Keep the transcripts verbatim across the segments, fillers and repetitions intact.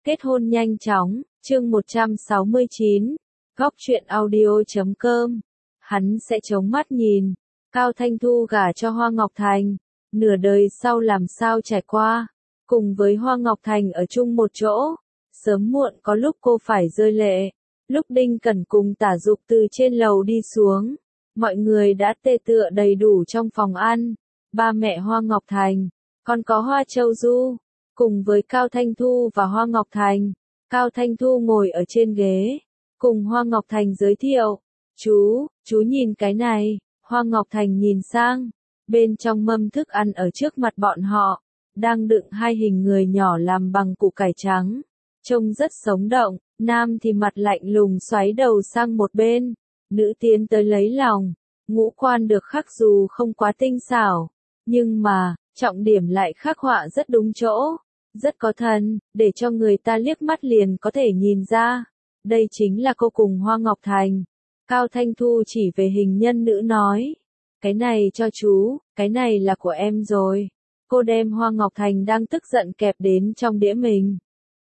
Kết hôn nhanh chóng, chương một trăm sáu mươi chín, góc truyện audio chấm com. Hắn sẽ chống mắt nhìn, Cao Thanh Thu gả cho Hoa Ngọc Thành, nửa đời sau làm sao trải qua, cùng với Hoa Ngọc Thành ở chung một chỗ, sớm muộn có lúc cô phải rơi lệ. Lúc Đinh Cẩn cùng Tả Dục từ trên lầu đi xuống, mọi người đã tề tựa đầy đủ trong phòng ăn, ba mẹ Hoa Ngọc Thành, còn có Hoa Châu Du, cùng với Cao Thanh Thu và Hoa Ngọc Thành. Cao Thanh Thu ngồi ở trên ghế, cùng Hoa Ngọc Thành giới thiệu, chú, chú nhìn cái này. Hoa Ngọc Thành nhìn sang, bên trong mâm thức ăn ở trước mặt bọn họ, đang đựng hai hình người nhỏ làm bằng củ cải trắng, trông rất sống động. Nam thì mặt lạnh lùng xoáy đầu sang một bên, nữ tiến tới lấy lòng, ngũ quan được khắc dù không quá tinh xảo, nhưng mà, trọng điểm lại khắc họa rất đúng chỗ, rất có thần, để cho người ta liếc mắt liền có thể nhìn ra. Đây chính là cô cùng Hoa Ngọc Thành. Cao Thanh Thu chỉ về hình nhân nữ nói, cái này cho chú, cái này là của em rồi. Cô đem Hoa Ngọc Thành đang tức giận kẹp đến trong đĩa mình.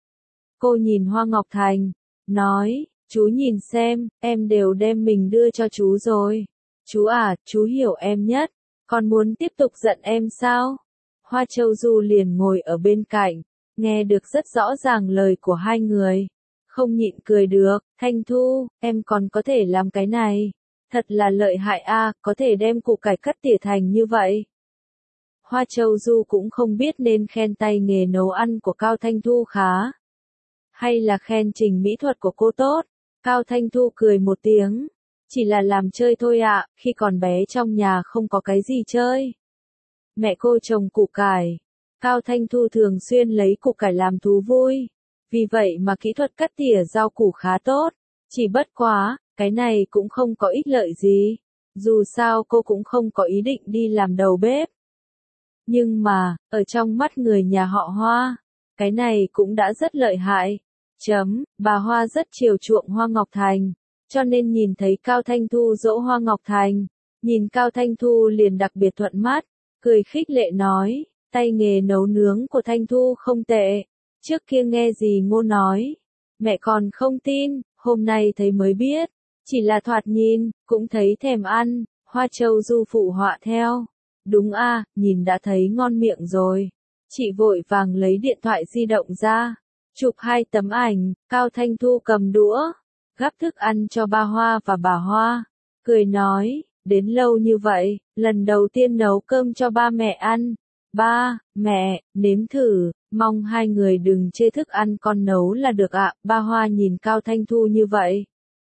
Cô nhìn Hoa Ngọc Thành, nói, chú nhìn xem, em đều đem mình đưa cho chú rồi. Chú à, chú hiểu em nhất, còn muốn tiếp tục giận em sao? Hoa Châu Du liền ngồi ở bên cạnh, nghe được rất rõ ràng lời của hai người. Không nhịn cười được, Thanh Thu, em còn có thể làm cái này. Thật là lợi hại a, có thể đem củ cải cắt tỉa thành như vậy. Hoa Châu Du cũng không biết nên khen tay nghề nấu ăn của Cao Thanh Thu khá, hay là khen trình mỹ thuật của cô tốt. Cao Thanh Thu cười một tiếng, chỉ là làm chơi thôi ạ, khi còn bé trong nhà không có cái gì chơi. Mẹ cô trồng củ cải, Cao Thanh Thu thường xuyên lấy củ cải làm thú vui, vì vậy mà kỹ thuật cắt tỉa rau củ khá tốt, chỉ bất quá, cái này cũng không có ích lợi gì, dù sao cô cũng không có ý định đi làm đầu bếp. Nhưng mà, ở trong mắt người nhà họ Hoa, cái này cũng đã rất lợi hại. Chấm, bà Hoa rất chiều chuộng Hoa Ngọc Thành, cho nên nhìn thấy Cao Thanh Thu dỗ Hoa Ngọc Thành, nhìn Cao Thanh Thu liền đặc biệt thuận mắt, cười khích lệ nói, tay nghề nấu nướng của Thanh Thu không tệ, trước kia nghe gì Ngô nói, mẹ còn không tin, hôm nay thấy mới biết, chỉ là thoạt nhìn, cũng thấy thèm ăn. Hoa Châu Du phụ họa theo, đúng a, nhìn đã thấy ngon miệng rồi. Chị vội vàng lấy điện thoại di động ra, chụp hai tấm ảnh. Cao Thanh Thu cầm đũa, gắp thức ăn cho ba Hoa và bà Hoa, cười nói, đến lâu như vậy, lần đầu tiên nấu cơm cho ba mẹ ăn. Ba, mẹ, nếm thử, mong hai người đừng chê thức ăn con nấu là được ạ. Ba Hoa nhìn Cao Thanh Thu như vậy,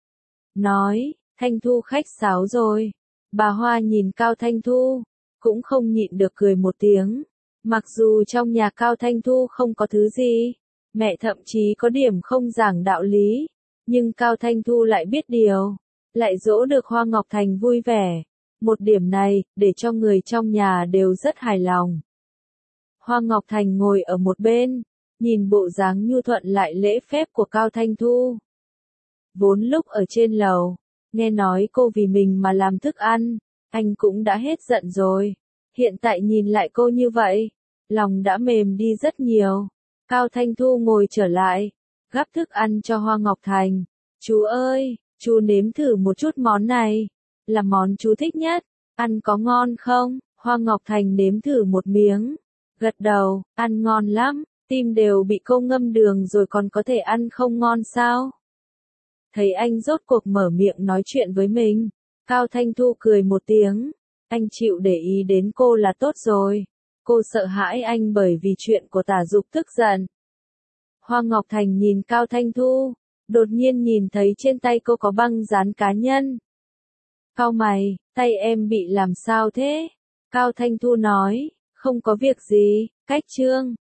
nói, Thanh Thu khách sáo rồi. Bà Hoa nhìn Cao Thanh Thu, cũng không nhịn được cười một tiếng. Mặc dù trong nhà Cao Thanh Thu không có thứ gì, mẹ thậm chí có điểm không giảng đạo lý, nhưng Cao Thanh Thu lại biết điều, lại dỗ được Hoa Ngọc Thành vui vẻ. Một điểm này, để cho người trong nhà đều rất hài lòng. Hoa Ngọc Thành ngồi ở một bên, nhìn bộ dáng nhu thuận lại lễ phép của Cao Thanh Thu. Vốn lúc ở trên lầu, nghe nói cô vì mình mà làm thức ăn, anh cũng đã hết giận rồi. Hiện tại nhìn lại cô như vậy, lòng đã mềm đi rất nhiều. Cao Thanh Thu ngồi trở lại, gắp thức ăn cho Hoa Ngọc Thành. Chú ơi, chú nếm thử một chút món này, là món chú thích nhất, ăn có ngon không? Hoa Ngọc Thành nếm thử một miếng, gật đầu, ăn ngon lắm, tim đều bị cô ngâm đường rồi còn có thể ăn không ngon sao? Thấy anh rốt cuộc mở miệng nói chuyện với mình, Cao Thanh Thu cười một tiếng, anh chịu để ý đến cô là tốt rồi, cô sợ hãi anh bởi vì chuyện của Tả Dục tức giận. Hoa Ngọc Thành nhìn Cao Thanh Thu, đột nhiên nhìn thấy trên tay cô có băng dán cá nhân. Cau mày, tay em bị làm sao thế? Cao Thanh Thu nói, không có việc gì, cách trương,